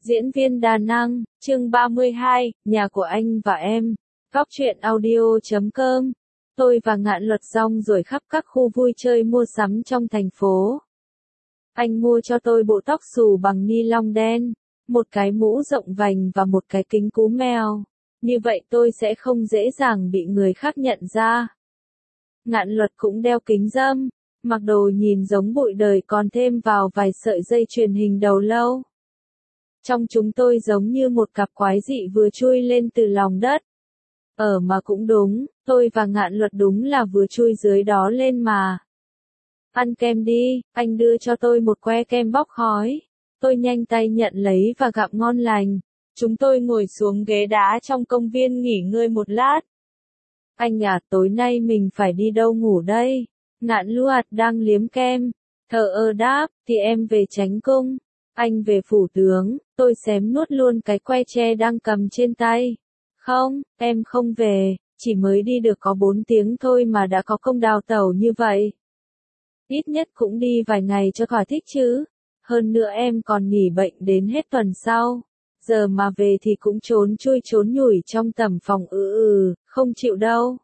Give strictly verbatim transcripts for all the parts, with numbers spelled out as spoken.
Diễn viên đa năng, chương ba mươi hai, nhà của anh và em. Góc truyện audio chấm com. Tôi và Ngạn Luật rong ruổi khắp các khu vui chơi mua sắm trong thành phố. Anh mua cho tôi bộ tóc xù bằng ni lông đen, một cái mũ rộng vành và một cái kính cú mèo. Như vậy tôi sẽ không dễ dàng bị người khác nhận ra. Ngạn Luật cũng đeo kính râm, mặc đồ nhìn giống bụi đời còn thêm vào vài sợi dây chuyền hình đầu lâu. Trong chúng tôi giống như một cặp quái dị vừa chui lên từ lòng đất. Ở mà cũng đúng, tôi và Ngạn Luật đúng là vừa chui dưới đó lên mà. Ăn kem đi, anh đưa cho tôi một que kem bóc khói. Tôi nhanh tay nhận lấy và gặm ngon lành. Chúng tôi ngồi xuống ghế đá trong công viên nghỉ ngơi một lát. Anh à, tối nay mình phải đi đâu ngủ đây? Ngạn Luật đang liếm kem. Thờ ơ đáp, thì em về Chánh Cung. Anh về phủ tướng, tôi xém nuốt luôn cái que tre đang cầm trên tay. Không, em không về, chỉ mới đi được có bốn tiếng thôi mà đã có công đào tẩu như vậy. Ít nhất cũng đi vài ngày cho thỏa thích chứ. Hơn nữa em còn nghỉ bệnh đến hết tuần sau. Giờ mà về thì cũng trốn chui trốn nhủi trong tầm phòng ừ ừ, không chịu đâu.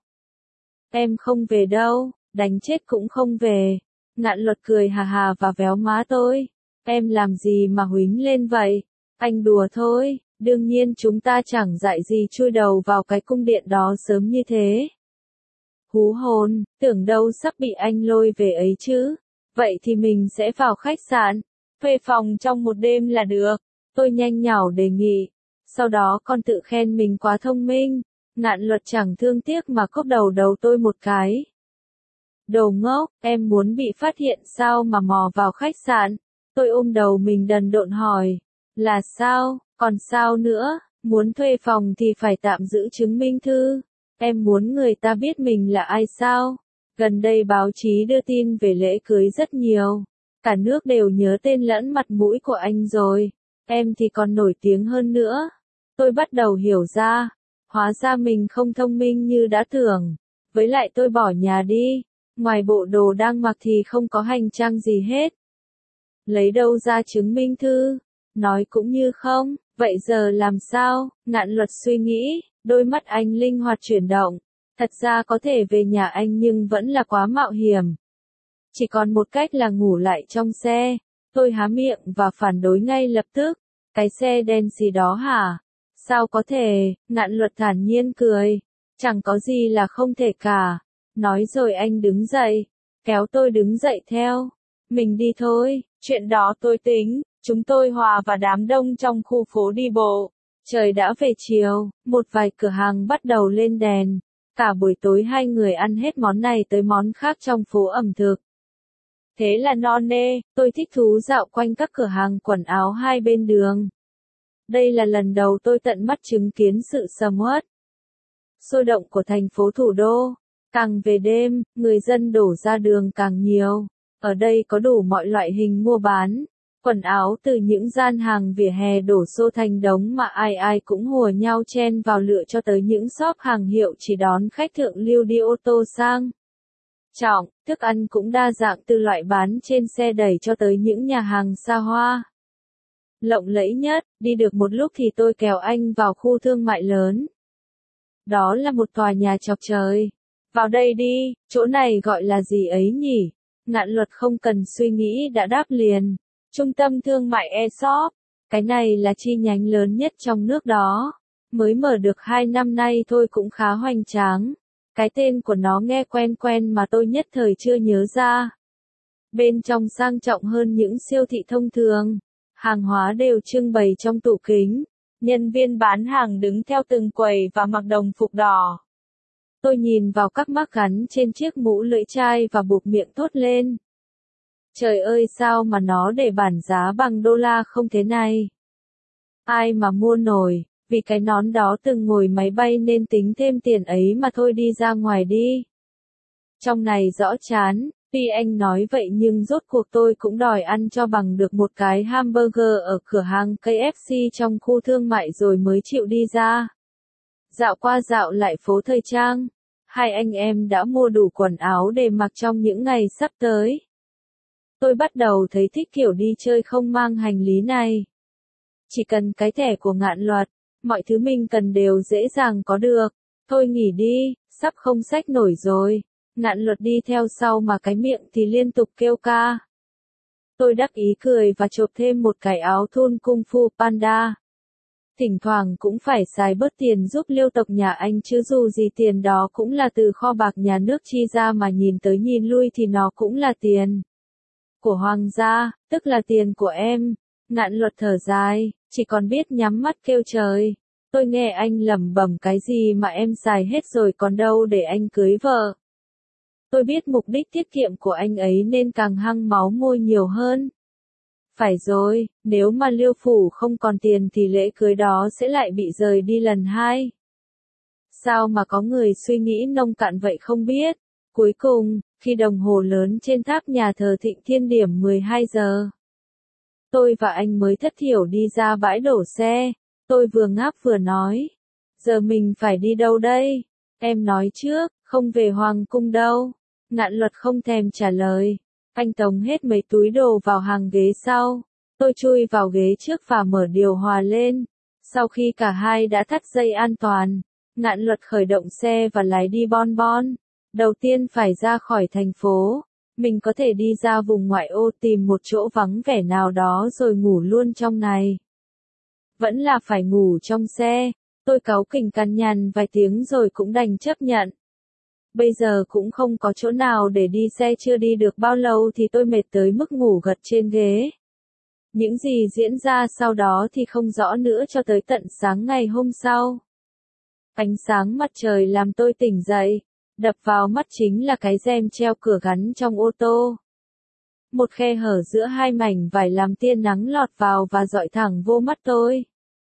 Em không về đâu, đánh chết cũng không về. Ngạn Luật cười hà hà và véo má tôi. Em làm gì mà huýnh lên vậy? Anh đùa thôi, đương nhiên chúng ta chẳng dạy gì chui đầu vào cái cung điện đó sớm như thế. Hú hồn, tưởng đâu sắp bị anh lôi về ấy chứ. Vậy thì mình sẽ vào khách sạn, thuê phòng trong một đêm là được. Tôi nhanh nhảu đề nghị. Sau đó con tự khen mình quá thông minh. Ngạn Luật chẳng thương tiếc mà cốc đầu đầu tôi một cái. Đồ ngốc, em muốn bị phát hiện sao mà mò vào khách sạn? Tôi ôm đầu mình đần độn hỏi. Là sao, còn sao nữa, muốn thuê phòng thì phải tạm giữ chứng minh thư. Em muốn người ta biết mình là ai sao? Gần đây báo chí đưa tin về lễ cưới rất nhiều. Cả nước đều nhớ tên lẫn mặt mũi của anh rồi. Em thì còn nổi tiếng hơn nữa. Tôi bắt đầu hiểu ra. Hóa ra mình không thông minh như đã tưởng. Với lại tôi bỏ nhà đi. Ngoài bộ đồ đang mặc thì không có hành trang gì hết. Lấy đâu ra chứng minh thư? Nói cũng như không, vậy giờ làm sao? Ngạn Luật suy nghĩ, đôi mắt anh linh hoạt chuyển động. Thật ra có thể về nhà anh nhưng vẫn là quá mạo hiểm. Chỉ còn một cách là ngủ lại trong xe. Tôi há miệng và phản đối ngay lập tức. Cái xe đen gì đó hả? Sao có thể? Ngạn Luật thản nhiên cười. Chẳng có gì là không thể cả. Nói rồi anh đứng dậy, kéo tôi đứng dậy theo. Mình đi thôi, chuyện đó tôi tính. Chúng tôi hòa vào đám đông trong khu phố đi bộ. Trời đã về chiều, một vài cửa hàng bắt đầu lên đèn. Cả buổi tối hai người ăn hết món này tới món khác trong phố ẩm thực. Thế là no nê, tôi thích thú dạo quanh các cửa hàng quần áo hai bên đường. Đây là lần đầu tôi tận mắt chứng kiến sự sầm uất, sôi động của thành phố thủ đô. Càng về đêm, người dân đổ ra đường càng nhiều. Ở đây có đủ mọi loại hình mua bán. Quần áo từ những gian hàng vỉa hè đổ xô thành đống mà ai ai cũng hùa nhau chen vào lựa cho tới những shop hàng hiệu chỉ đón khách thượng lưu đi ô tô sang trọng, thức ăn cũng đa dạng từ loại bán trên xe đẩy cho tới những nhà hàng xa hoa. Lộng lẫy nhất, đi được một lúc thì tôi kéo anh vào khu thương mại lớn. Đó là một tòa nhà chọc trời. Vào đây đi, chỗ này gọi là gì ấy nhỉ? Ngạn Luật không cần suy nghĩ đã đáp liền. Trung tâm thương mại e-shop. Cái này là chi nhánh lớn nhất trong nước đó. Mới mở được hai năm nay thôi cũng khá hoành tráng. Cái tên của nó nghe quen quen mà tôi nhất thời chưa nhớ ra. Bên trong sang trọng hơn những siêu thị thông thường. Hàng hóa đều trưng bày trong tủ kính. Nhân viên bán hàng đứng theo từng quầy và mặc đồng phục đỏ. Tôi nhìn vào các mác gắn trên chiếc mũ lưỡi chai và buộc miệng thốt lên. Trời ơi sao mà nó để bản giá bằng đô la không thế này? Ai mà mua nổi, vì cái nón đó từng ngồi máy bay nên tính thêm tiền ấy mà thôi đi ra ngoài đi. Trong này rõ chán, tuy anh nói vậy nhưng rốt cuộc tôi cũng đòi ăn cho bằng được một cái hamburger ở cửa hàng ca ép xê trong khu thương mại rồi mới chịu đi ra. Dạo qua dạo lại phố thời trang, hai anh em đã mua đủ quần áo để mặc trong những ngày sắp tới. Tôi bắt đầu thấy thích kiểu đi chơi không mang hành lý này. Chỉ cần cái thẻ của Ngạn Luật, mọi thứ mình cần đều dễ dàng có được. Thôi nghỉ đi, sắp không xách nổi rồi. Ngạn Luật đi theo sau mà cái miệng thì liên tục kêu ca. Tôi đắc ý cười và chộp thêm một cái áo thun Kung Fu Panda. Thỉnh thoảng cũng phải xài bớt tiền giúp liêu tộc nhà anh chứ dù gì tiền đó cũng là từ kho bạc nhà nước chi ra mà nhìn tới nhìn lui thì nó cũng là tiền của hoàng gia, tức là tiền của em. Ngạn Luật thở dài, chỉ còn biết nhắm mắt kêu trời. Tôi nghe anh lẩm bẩm cái gì mà em xài hết rồi còn đâu để anh cưới vợ. Tôi biết mục đích tiết kiệm của anh ấy nên càng hăng máu môi nhiều hơn. Phải rồi, nếu mà Liêu phủ không còn tiền thì lễ cưới đó sẽ lại bị rời đi lần hai. Sao mà có người suy nghĩ nông cạn vậy không biết. Cuối cùng, khi đồng hồ lớn trên tháp nhà thờ Thịnh Thiên điểm mười hai giờ, tôi và anh mới thất thiểu đi ra bãi đổ xe. Tôi vừa ngáp vừa nói. Giờ mình phải đi đâu đây? Em nói trước, không về Hoàng cung đâu. Ngạn Luật không thèm trả lời. Anh tống hết mấy túi đồ vào hàng ghế sau. Tôi chui vào ghế trước và mở điều hòa lên. Sau khi cả hai đã thắt dây an toàn, Ngạn Luật khởi động xe và lái đi bon bon. Đầu tiên phải ra khỏi thành phố. Mình có thể đi ra vùng ngoại ô tìm một chỗ vắng vẻ nào đó rồi ngủ luôn trong này. Vẫn là phải ngủ trong xe. Tôi cáu kỉnh cằn nhằn vài tiếng rồi cũng đành chấp nhận. Bây giờ cũng không có chỗ nào để đi xe, chưa đi được bao lâu thì tôi mệt tới mức ngủ gật trên ghế. Những gì diễn ra sau đó thì không rõ nữa cho tới tận sáng ngày hôm sau. Ánh sáng mặt trời làm tôi tỉnh dậy, đập vào mắt chính là cái rèm treo cửa gắn trong ô tô. Một khe hở giữa hai mảnh vải làm tia nắng lọt vào và dọi thẳng vô mắt tôi.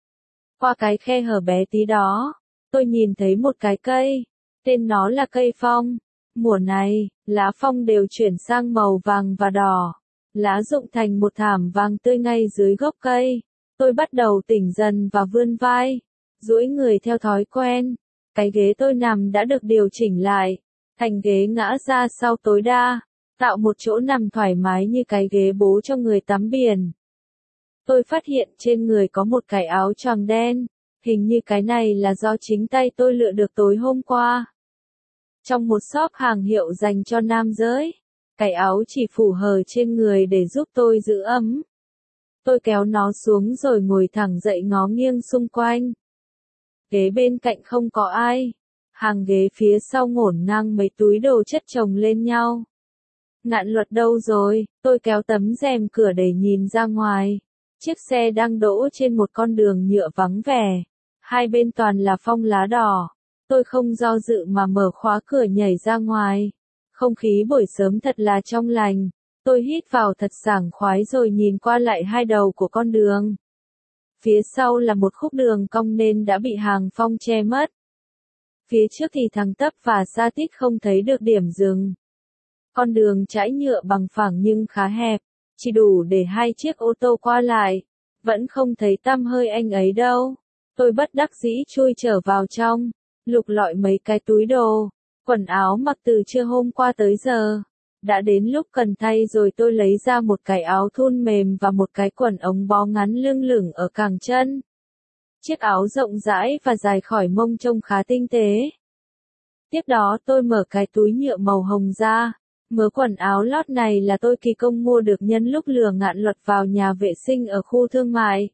Qua cái khe hở bé tí đó, tôi nhìn thấy một cái cây. Tên nó là cây phong. Mùa này, lá phong đều chuyển sang màu vàng và đỏ. Lá rụng thành một thảm vàng tươi ngay dưới gốc cây. Tôi bắt đầu tỉnh dần và vươn vai, duỗi người theo thói quen. Cái ghế tôi nằm đã được điều chỉnh lại, thành ghế ngã ra sau tối đa, tạo một chỗ nằm thoải mái như cái ghế bố cho người tắm biển. Tôi phát hiện trên người có một cái áo choàng đen, hình như cái này là do chính tay tôi lựa được tối hôm qua. Trong một shop hàng hiệu dành cho nam giới, cái áo chỉ phủ hở trên người để giúp tôi giữ ấm. Tôi kéo nó xuống rồi ngồi thẳng dậy ngó nghiêng xung quanh. Ghế bên cạnh không có ai. Hàng ghế phía sau ngổn ngang mấy túi đồ chất chồng lên nhau. Ngạn Luật đâu rồi? Tôi kéo tấm rèm cửa để nhìn ra ngoài. Chiếc xe đang đỗ trên một con đường nhựa vắng vẻ. Hai bên toàn là phong lá đỏ. Tôi không do dự mà mở khóa cửa nhảy ra ngoài. Không khí buổi sớm thật là trong lành. Tôi hít vào thật sảng khoái rồi nhìn qua lại hai đầu của con đường. Phía sau là một khúc đường cong nên đã bị hàng phong che mất. Phía trước thì thẳng tắp và xa tít không thấy được điểm dừng. Con đường trải nhựa bằng phẳng nhưng khá hẹp, chỉ đủ để hai chiếc ô tô qua lại. Vẫn không thấy tăm hơi anh ấy đâu. Tôi bất đắc dĩ chui trở vào trong, lục lọi mấy cái túi đồ, quần áo mặc từ trưa hôm qua tới giờ. Đã đến lúc cần thay rồi, tôi lấy ra một cái áo thun mềm và một cái quần ống bó ngắn lưng lửng ở cẳng chân. Chiếc áo rộng rãi và dài khỏi mông trông khá tinh tế. Tiếp đó tôi mở cái túi nhựa màu hồng ra. Mớ quần áo lót này là tôi kỳ công mua được nhân lúc lừa Ngạn Luật vào nhà vệ sinh ở khu thương mại.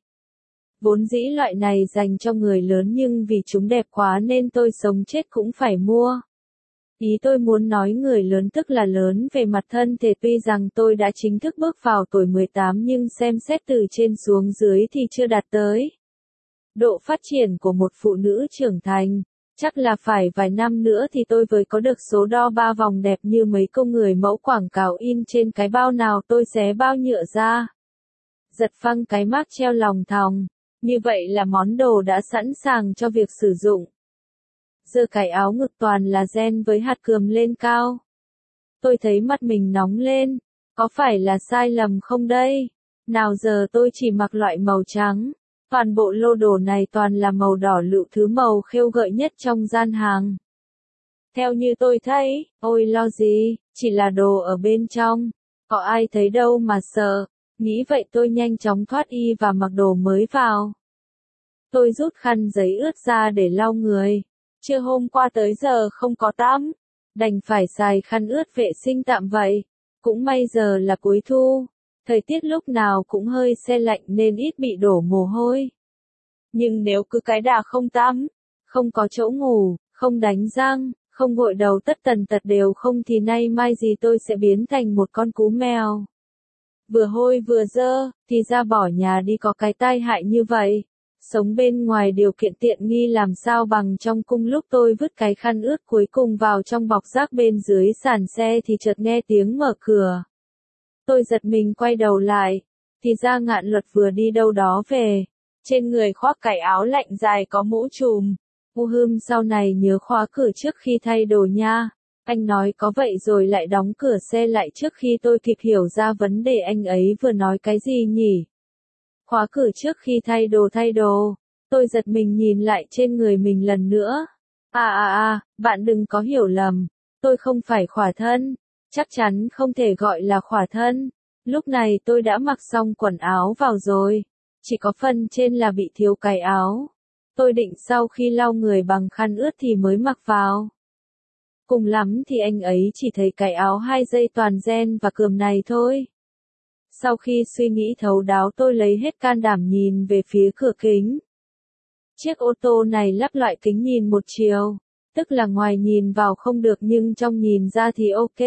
Vốn dĩ loại này dành cho người lớn nhưng vì chúng đẹp quá nên tôi sống chết cũng phải mua. Ý tôi muốn nói người lớn tức là lớn về mặt thân thể, tuy rằng tôi đã chính thức bước vào tuổi mười tám nhưng xem xét từ trên xuống dưới thì chưa đạt tới độ phát triển của một phụ nữ trưởng thành. Chắc là phải vài năm nữa thì tôi mới có được số đo ba vòng đẹp như mấy cô người mẫu quảng cáo in trên cái bao nào tôi xé bao nhựa ra. Giật phăng cái mác treo lòng thòng. Như vậy là món đồ đã sẵn sàng cho việc sử dụng. Giờ cái áo ngực toàn là ren với hạt cườm lên cao. Tôi thấy mắt mình nóng lên. Có phải là sai lầm không đây? Nào giờ tôi chỉ mặc loại màu trắng. Toàn bộ lô đồ này toàn là màu đỏ lựu, thứ màu khêu gợi nhất trong gian hàng. Theo như tôi thấy, ôi lo gì, chỉ là đồ ở bên trong. Có ai thấy đâu mà sợ. Nghĩ vậy tôi nhanh chóng thoát y và mặc đồ mới vào. Tôi rút khăn giấy ướt ra để lau người. Trưa hôm qua tới giờ không có tắm, đành phải xài khăn ướt vệ sinh tạm vậy. Cũng may giờ là cuối thu, thời tiết lúc nào cũng hơi se lạnh nên ít bị đổ mồ hôi. Nhưng nếu cứ cái đà không tắm, không có chỗ ngủ, không đánh răng, không gội đầu tất tần tật đều không thì nay mai gì tôi sẽ biến thành một con cú mèo. Vừa hôi vừa dơ, thì ra bỏ nhà đi có cái tai hại như vậy. Sống bên ngoài điều kiện tiện nghi làm sao bằng trong cung. Lúc tôi vứt cái khăn ướt cuối cùng vào trong bọc rác bên dưới sàn xe thì chợt nghe tiếng mở cửa. Tôi giật mình quay đầu lại, thì ra Ngạn Luật vừa đi đâu đó về. Trên người khoác cái áo lạnh dài có mũ trùm. U hưm sau này nhớ khóa cửa trước khi thay đồ nha. Anh nói có vậy rồi lại đóng cửa xe lại trước khi tôi kịp hiểu ra vấn đề anh ấy vừa nói cái gì nhỉ. Khóa cửa trước khi thay đồ thay đồ. Tôi giật mình nhìn lại trên người mình lần nữa. À à à, bạn đừng có hiểu lầm. Tôi không phải khỏa thân. Chắc chắn không thể gọi là khỏa thân. Lúc này tôi đã mặc xong quần áo vào rồi. Chỉ có phần trên là bị thiếu cái áo. Tôi định sau khi lau người bằng khăn ướt thì mới mặc vào. Cùng lắm thì anh ấy chỉ thấy cái áo hai dây toàn ren và cườm này thôi. Sau khi suy nghĩ thấu đáo tôi lấy hết can đảm nhìn về phía cửa kính. Chiếc ô tô này lắp loại kính nhìn một chiều, tức là ngoài nhìn vào không được nhưng trong nhìn ra thì ok.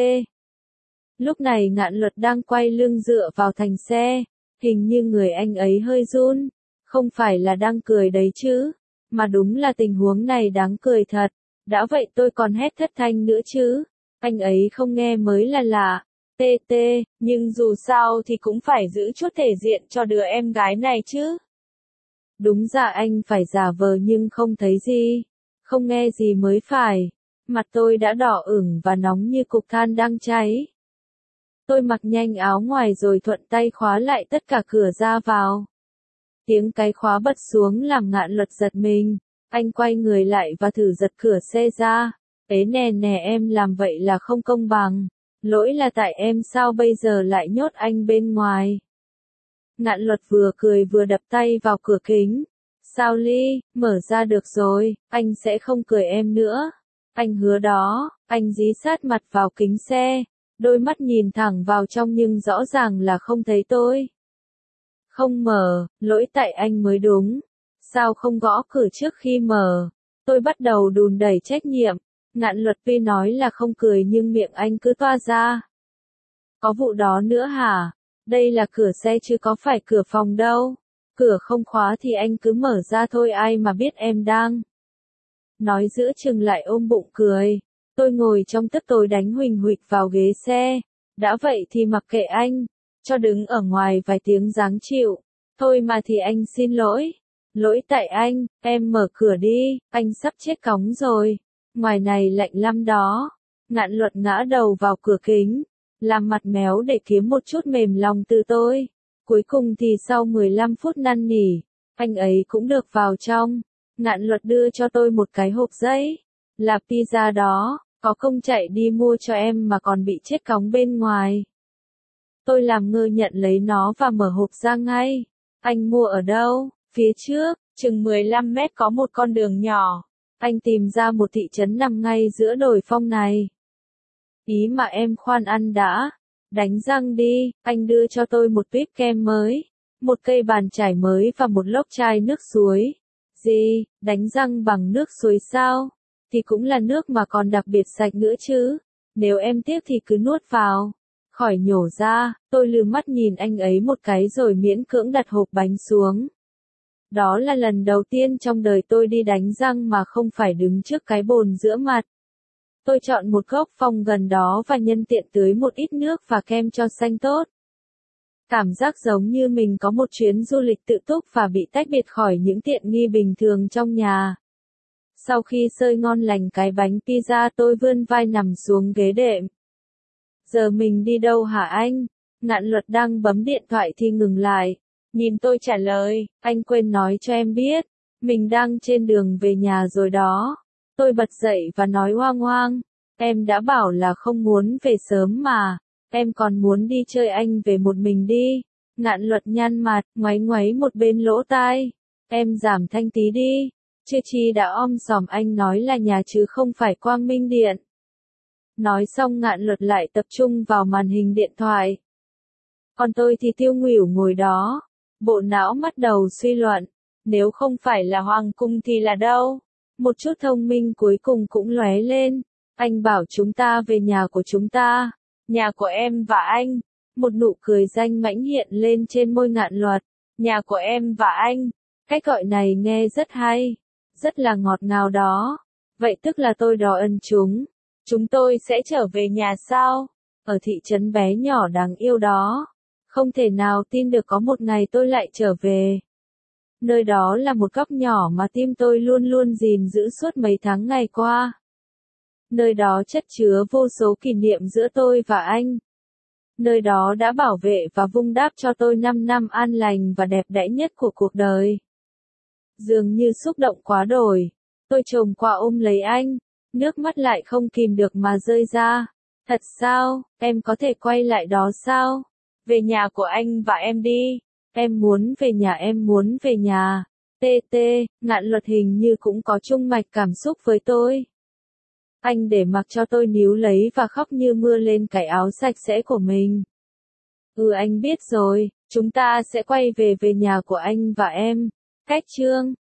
Lúc này Ngạn Luật đang quay lưng dựa vào thành xe, hình như người anh ấy hơi run, không phải là đang cười đấy chứ, mà đúng là tình huống này đáng cười thật. Đã vậy tôi còn hét thất thanh nữa chứ, anh ấy không nghe mới là lạ. Tê tê, nhưng dù sao thì cũng phải giữ chút thể diện cho đứa em gái này chứ. Đúng ra anh phải giả vờ nhưng không thấy gì, không nghe gì mới phải. Mặt tôi đã đỏ ửng và nóng như cục than đang cháy. Tôi mặc nhanh áo ngoài rồi thuận tay khóa lại tất cả cửa ra vào. Tiếng cái khóa bật xuống làm Ngạn Luật giật mình. Anh quay người lại và thử giật cửa xe ra. Ế nè nè em làm vậy là không công bằng. Lỗi là tại em sao bây giờ lại nhốt anh bên ngoài. Ngạn Luật vừa cười vừa đập tay vào cửa kính. Sao Ly, mở ra được rồi, anh sẽ không cười em nữa. Anh hứa đó, anh dí sát mặt vào kính xe. Đôi mắt nhìn thẳng vào trong nhưng rõ ràng là không thấy tôi. Không mở, lỗi tại anh mới đúng. Sao không gõ cửa trước khi mở? Tôi bắt đầu đùn đẩy trách nhiệm. Ngạn Luật tuy nói là không cười nhưng miệng anh cứ toa ra. Có vụ đó nữa hả? Đây là cửa xe chứ có phải cửa phòng đâu. Cửa không khóa thì anh cứ mở ra thôi ai mà biết em đang. Nói giữa chừng lại ôm bụng cười. Tôi ngồi trong tức tối đánh huỳnh huỵch vào ghế xe. Đã vậy thì mặc kệ anh. Cho đứng ở ngoài vài tiếng dáng chịu. Thôi mà thì anh xin lỗi. Lỗi tại anh, em mở cửa đi, anh sắp chết cóng rồi. Ngoài này lạnh lắm đó. Ngạn Luật ngã đầu vào cửa kính, làm mặt méo để kiếm một chút mềm lòng từ tôi. Cuối cùng thì sau mười lăm phút năn nỉ, anh ấy cũng được vào trong. Ngạn Luật đưa cho tôi một cái hộp giấy. Là pizza đó, có công chạy đi mua cho em mà còn bị chết cóng bên ngoài. Tôi làm ngơ nhận lấy nó và mở hộp ra ngay. Anh mua ở đâu? Phía trước, chừng mười lăm mét có một con đường nhỏ. Anh tìm ra một thị trấn nằm ngay giữa đồi phong này. Ý mà em khoan ăn đã. Đánh răng đi, anh đưa cho tôi một tuyếp kem mới, một cây bàn chải mới và một lốc chai nước suối. Gì, đánh răng bằng nước suối sao? Thì cũng là nước mà còn đặc biệt sạch nữa chứ. Nếu em tiếc thì cứ nuốt vào. Khỏi nhổ ra, tôi lườm mắt nhìn anh ấy một cái rồi miễn cưỡng đặt hộp bánh xuống. Đó là lần đầu tiên trong đời tôi đi đánh răng mà không phải đứng trước cái bồn rửa mặt. Tôi chọn một góc phòng gần đó và nhân tiện tưới một ít nước và kem cho xanh tốt. Cảm giác giống như mình có một chuyến du lịch tự túc và bị tách biệt khỏi những tiện nghi bình thường trong nhà. Sau khi xơi ngon lành cái bánh pizza tôi vươn vai nằm xuống ghế đệm. Giờ mình đi đâu hả anh? Ngạn Luật đang bấm điện thoại thì ngừng lại. Nhìn tôi trả lời, anh quên nói cho em biết. Mình đang trên đường về nhà rồi đó. Tôi bật dậy và nói hoang hoang. Em đã bảo là không muốn về sớm mà. Em còn muốn đi chơi anh về một mình đi. Ngạn Luật nhăn mặt, ngoáy ngoáy một bên lỗ tai. Em giảm thanh tí đi. Chưa chi đã om sòm anh nói là nhà chứ không phải Quang Minh Điện. Nói xong Ngạn Luật lại tập trung vào màn hình điện thoại. Còn tôi thì tiêu nghỉu ngồi đó. Bộ não bắt đầu suy luận. Nếu không phải là Hoàng Cung thì là đâu? Một chút thông minh cuối cùng cũng lóe lên. Anh bảo chúng ta về nhà của chúng ta. Nhà của em và anh. Một nụ cười danh mãnh hiện lên trên môi Ngạn Luật. Nhà của em và anh. Cách gọi này nghe rất hay. Rất là ngọt ngào đó. Vậy tức là tôi đò ân chúng. Chúng tôi sẽ trở về nhà sao? Ở thị trấn bé nhỏ đáng yêu đó. Không thể nào tin được có một ngày tôi lại trở về. Nơi đó là một góc nhỏ mà tim tôi luôn luôn gìn giữ suốt mấy tháng ngày qua. Nơi đó chất chứa vô số kỷ niệm giữa tôi và anh. Nơi đó đã bảo vệ và vun đắp cho tôi năm năm an lành và đẹp đẽ nhất của cuộc đời. Dường như xúc động quá đổi. Tôi chồm qua ôm lấy anh. Nước mắt lại không kìm được mà rơi ra. Thật sao, em có thể quay lại đó sao? Về nhà của anh và em đi. Em muốn về nhà em muốn về nhà. Tê tê, Ngạn Luật hình như cũng có chung mạch cảm xúc với tôi. Anh để mặc cho tôi níu lấy và khóc như mưa lên cái áo sạch sẽ của mình. Ừ anh biết rồi, chúng ta sẽ quay về về nhà của anh và em. Cách chương